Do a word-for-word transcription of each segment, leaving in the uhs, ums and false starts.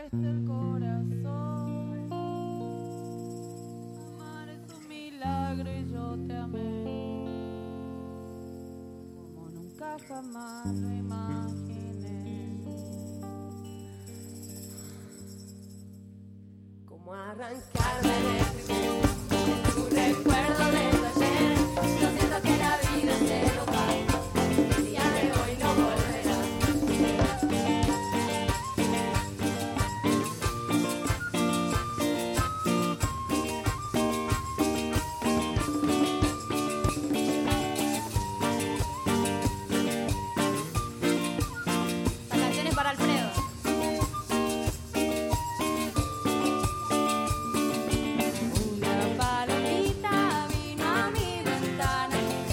abriste el corazón. Amar es un milagro y yo te amé como nunca jamás lo imaginé. Como arrancarme de tu recuerdo de tu ayer. Yo siento que la vida se nos va. El día de hoy no volverá. Vacaciones para Alfredo. Una palomita vino a mi ventana.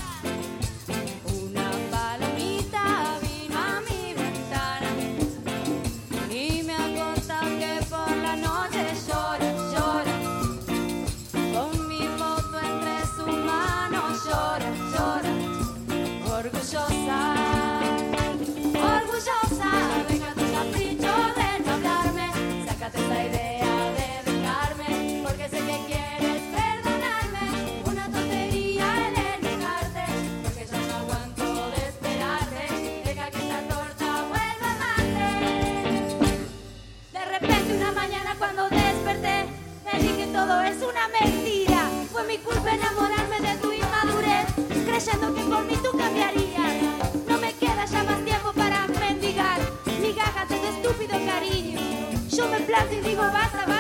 Una palomita vino a mi ventana y me ha contado que por la noche llora, llora. Con mi foto entre sus manos llora, llora. Orgullosa, orgullosa. Deja tu capricho de no hablarme. Sácate esa idea de dejarme, porque sé que quieres perdonarme. Una tontería el enojarte, porque yo no aguanto de esperarte. Deja que esta torta vuelva a amarte. De repente una mañana cuando desperté, me dije todo es una mentira. Fue mi culpa enamorarme de tu inmadurez, creyendo que por mí tú cambiarías. No me queda ya más tiempo para mendigar migajas de tu estúpido cariño. Yo me planto y digo basta, basta.